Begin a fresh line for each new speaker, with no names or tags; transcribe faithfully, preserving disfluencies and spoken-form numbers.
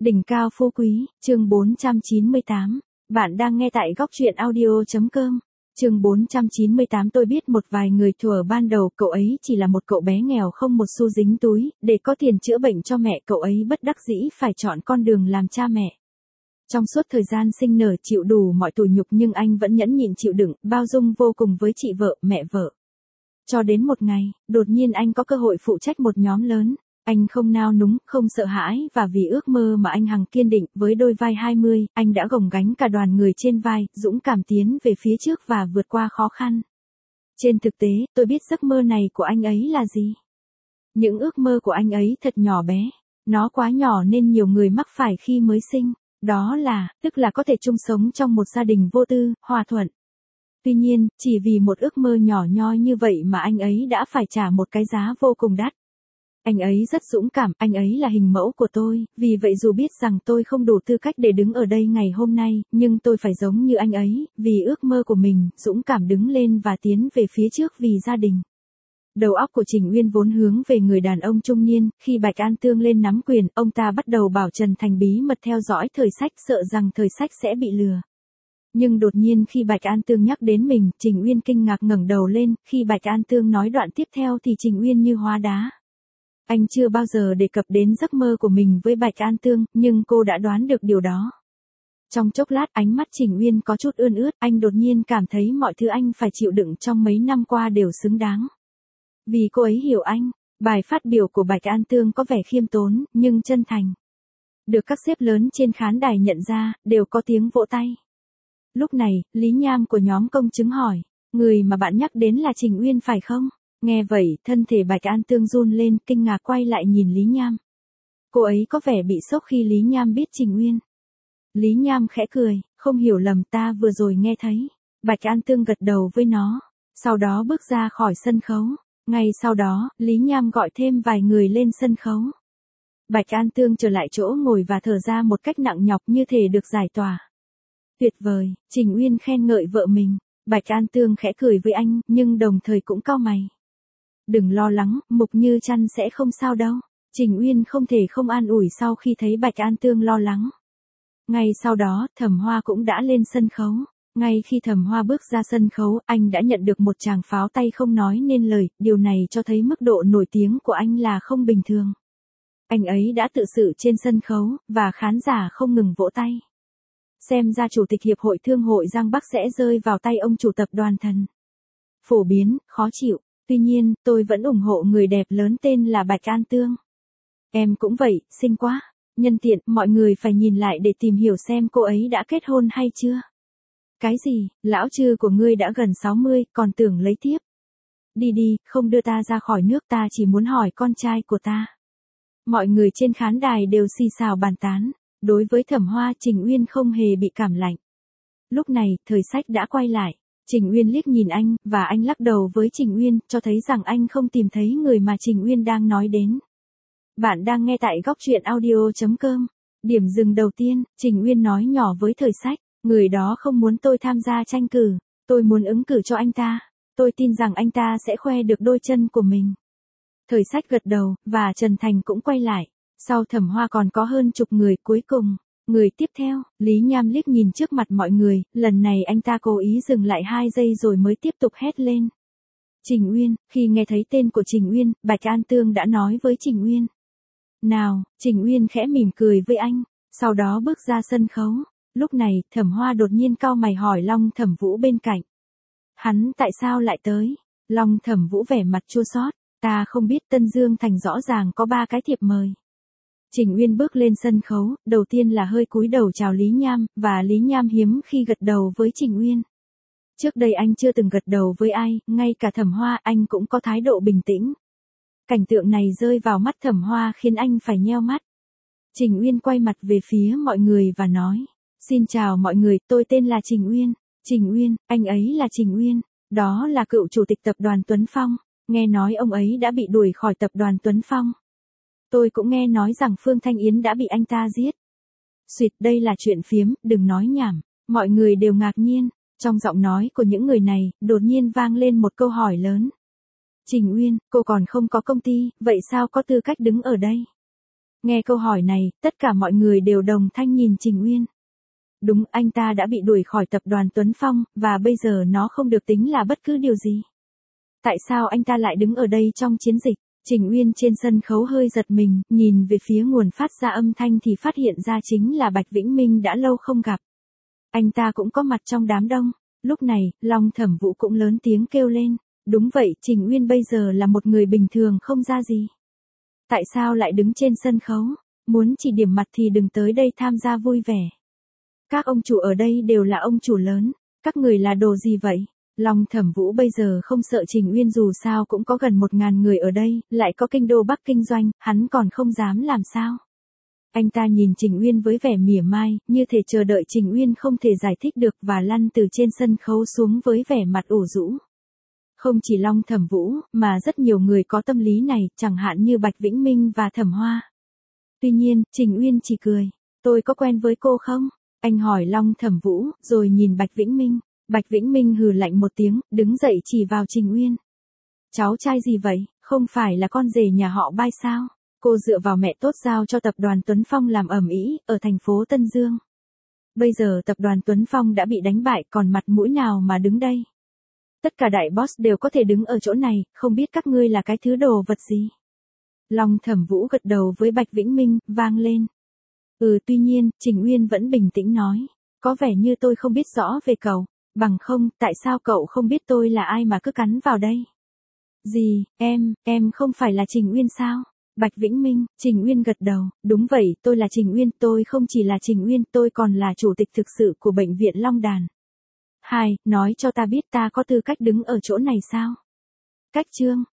Đỉnh cao phú quý, chương bốn trăm chín mươi tám. Bạn đang nghe tại góc truyện audio.com. Chương bốn trăm chín mươi tám. Tôi biết một vài người thuở ban đầu cậu ấy chỉ là một cậu bé nghèo không một xu dính túi, để có tiền chữa bệnh cho mẹ cậu ấy bất đắc dĩ phải chọn con đường làm cha mẹ. Trong suốt thời gian sinh nở chịu đủ mọi tủi nhục nhưng anh vẫn nhẫn nhịn chịu đựng, bao dung vô cùng với chị vợ, mẹ vợ. Cho đến một ngày, đột nhiên anh có cơ hội phụ trách một nhóm lớn. Anh không nao núng, không sợ hãi và vì ước mơ mà anh hằng kiên định với đôi vai hai mươi, anh đã gồng gánh cả đoàn người trên vai, dũng cảm tiến về phía trước và vượt qua khó khăn. Trên thực tế, tôi biết giấc mơ này của anh ấy là gì. Những ước mơ của anh ấy thật nhỏ bé. Nó quá nhỏ nên nhiều người mắc phải khi mới sinh. Đó là, tức là có thể chung sống trong một gia đình vô tư, hòa thuận. Tuy nhiên, chỉ vì một ước mơ nhỏ nhoi như vậy mà anh ấy đã phải trả một cái giá vô cùng đắt. Anh ấy rất dũng cảm, anh ấy là hình mẫu của tôi, vì vậy dù biết rằng tôi không đủ tư cách để đứng ở đây ngày hôm nay, nhưng tôi phải giống như anh ấy, vì ước mơ của mình, dũng cảm đứng lên và tiến về phía trước vì gia đình. Đầu óc của Trình Uyên vốn hướng về người đàn ông trung niên, khi Bạch An Tương lên nắm quyền, ông ta bắt đầu bảo Trần Thành bí mật theo dõi thời sách, sợ rằng thời sách sẽ bị lừa. Nhưng đột nhiên khi Bạch An Tương nhắc đến mình, Trình Uyên kinh ngạc ngẩng đầu lên, khi Bạch An Tương nói đoạn tiếp theo thì Trình Uyên như hóa đá. Anh chưa bao giờ đề cập đến giấc mơ của mình với Bạch An Tương, nhưng cô đã đoán được điều đó. Trong chốc lát ánh mắt Trình Uyên có chút ươn ướt, anh đột nhiên cảm thấy mọi thứ anh phải chịu đựng trong mấy năm qua đều xứng đáng. Vì cô ấy hiểu anh, bài phát biểu của Bạch An Tương có vẻ khiêm tốn, nhưng chân thành. Được các sếp lớn trên khán đài nhận ra, đều có tiếng vỗ tay. Lúc này, Lý Nham của nhóm công chứng hỏi, người mà bạn nhắc đến là Trình Uyên phải không? Nghe vậy, thân thể Bạch An Tương run lên, kinh ngạc quay lại nhìn Lý Nham. Cô ấy có vẻ bị sốc khi Lý Nham biết Trình Uyên. Lý Nham khẽ cười, không hiểu lầm, ta vừa rồi nghe thấy. Bạch An Tương gật đầu với nó, sau đó bước ra khỏi sân khấu. Ngay sau đó, Lý Nham gọi thêm vài người lên sân khấu. Bạch An Tương trở lại chỗ ngồi và thở ra một cách nặng nhọc như thể được giải tỏa. Tuyệt vời, Trình Uyên khen ngợi vợ mình. Bạch An Tương khẽ cười với anh, nhưng đồng thời cũng cau mày. Đừng lo lắng, Mục Như Chăn sẽ không sao đâu. Trình Uyên không thể không an ủi sau khi thấy Bạch An Tương lo lắng. Ngay sau đó, Thẩm Hoa cũng đã lên sân khấu. Ngay khi Thẩm Hoa bước ra sân khấu, anh đã nhận được một tràng pháo tay không nói nên lời, điều này cho thấy mức độ nổi tiếng của anh là không bình thường. Anh ấy đã tự sự trên sân khấu, và khán giả không ngừng vỗ tay. Xem ra Chủ tịch Hiệp hội Thương hội Giang Bắc sẽ rơi vào tay ông chủ tập đoàn Thần. Phổ biến, khó chịu. Tuy nhiên, tôi vẫn ủng hộ người đẹp lớn tên là Bạch An Tương. Em cũng vậy, xinh quá. Nhân tiện, mọi người phải nhìn lại để tìm hiểu xem cô ấy đã kết hôn hay chưa. Cái gì, lão trư của ngươi đã gần sáu mươi, còn tưởng lấy tiếp. Đi đi, không đưa ta ra khỏi nước, ta chỉ muốn hỏi con trai của ta. Mọi người trên khán đài đều xì xào bàn tán. Đối với Thẩm Hoa, Trình Uyên không hề bị cảm lạnh. Lúc này, thời sách đã quay lại. Trình Uyên liếc nhìn anh, và anh lắc đầu với Trình Uyên, cho thấy rằng anh không tìm thấy người mà Trình Uyên đang nói đến. Bạn đang nghe tại góc truyện audio.com. Điểm dừng đầu tiên, Trình Uyên nói nhỏ với thời sách, người đó không muốn tôi tham gia tranh cử, tôi muốn ứng cử cho anh ta. Tôi tin rằng anh ta sẽ khoe được đôi chân của mình. Thời sách gật đầu, và Trần Thành cũng quay lại. Sau Thẩm Hoa còn có hơn chục người, cuối cùng. Người tiếp theo, Lý Nham liếc nhìn trước mặt mọi người, lần này anh ta cố ý dừng lại hai giây rồi mới tiếp tục hét lên. Trình Uyên, khi nghe thấy tên của Trình Uyên, Bạch An Tương đã nói với Trình Uyên. Nào, Trình Uyên khẽ mỉm cười với anh, sau đó bước ra sân khấu. Lúc này, Thẩm Hoa đột nhiên cau mày hỏi Long Thẩm Vũ bên cạnh. Hắn tại sao lại tới? Long Thẩm Vũ vẻ mặt chua xót, ta không biết, Tân Dương Thành rõ ràng có ba cái thiệp mời. Trình Uyên bước lên sân khấu, đầu tiên là hơi cúi đầu chào Lý Nham, và Lý Nham hiếm khi gật đầu với Trình Uyên. Trước đây anh chưa từng gật đầu với ai, ngay cả Thẩm Hoa anh cũng có thái độ bình tĩnh. Cảnh tượng này rơi vào mắt Thẩm Hoa khiến anh phải nheo mắt. Trình Uyên quay mặt về phía mọi người và nói, xin chào mọi người, tôi tên là Trình Uyên. Trình Uyên, anh ấy là Trình Uyên, đó là cựu chủ tịch tập đoàn Tuấn Phong, nghe nói ông ấy đã bị đuổi khỏi tập đoàn Tuấn Phong. Tôi cũng nghe nói rằng Phương Thanh Yến đã bị anh ta giết. Xuyệt, đây là chuyện phiếm, đừng nói nhảm. Mọi người đều ngạc nhiên. Trong giọng nói của những người này, đột nhiên vang lên một câu hỏi lớn. Trình Uyên, cô còn không có công ty, vậy sao có tư cách đứng ở đây? Nghe câu hỏi này, tất cả mọi người đều đồng thanh nhìn Trình Uyên. Đúng, anh ta đã bị đuổi khỏi tập đoàn Tuấn Phong, và bây giờ nó không được tính là bất cứ điều gì. Tại sao anh ta lại đứng ở đây trong chiến dịch? Trình Uyên trên sân khấu hơi giật mình, nhìn về phía nguồn phát ra âm thanh thì phát hiện ra chính là Bạch Vĩnh Minh đã lâu không gặp. Anh ta cũng có mặt trong đám đông. Lúc này, Long Thẩm Vũ cũng lớn tiếng kêu lên. Đúng vậy, Trình Uyên bây giờ là một người bình thường không ra gì. Tại sao lại đứng trên sân khấu? Muốn chỉ điểm mặt thì đừng tới đây tham gia vui vẻ. Các ông chủ ở đây đều là ông chủ lớn. Các người là đồ gì vậy? Long Thẩm Vũ bây giờ không sợ Trình Uyên, dù sao cũng có gần một ngàn người ở đây, lại có kinh đô Bắc kinh doanh, hắn còn không dám làm sao. Anh ta nhìn Trình Uyên với vẻ mỉa mai, như thể chờ đợi Trình Uyên không thể giải thích được và lăn từ trên sân khấu xuống với vẻ mặt ủ rũ. Không chỉ Long Thẩm Vũ, mà rất nhiều người có tâm lý này, chẳng hạn như Bạch Vĩnh Minh và Thẩm Hoa. Tuy nhiên, Trình Uyên chỉ cười. Tôi có quen với cô không? Anh hỏi Long Thẩm Vũ, rồi nhìn Bạch Vĩnh Minh. Bạch Vĩnh Minh hừ lạnh một tiếng, đứng dậy chỉ vào Trình Uyên. Cháu trai gì vậy, không phải là con rể nhà họ Bai sao? Cô dựa vào mẹ tốt giao cho tập đoàn Tuấn Phong làm ầm ĩ ở thành phố Tân Dương. Bây giờ tập đoàn Tuấn Phong đã bị đánh bại, còn mặt mũi nào mà đứng đây? Tất cả đại boss đều có thể đứng ở chỗ này, không biết các ngươi là cái thứ đồ vật gì? Long Thẩm Vũ gật đầu với Bạch Vĩnh Minh, vang lên. Ừ, tuy nhiên, Trình Uyên vẫn bình tĩnh nói. Có vẻ như tôi không biết rõ về cậu. Bằng không, tại sao cậu không biết tôi là ai mà cứ cắn vào đây? Gì, em, em không phải là Trình Uyên sao? Bạch Vĩnh Minh, Trình Uyên gật đầu, đúng vậy, tôi là Trình Uyên, tôi không chỉ là Trình Uyên, tôi còn là chủ tịch thực sự của bệnh viện Long Đàn. Hai, nói cho ta biết ta có tư cách đứng ở chỗ này sao? Cách chương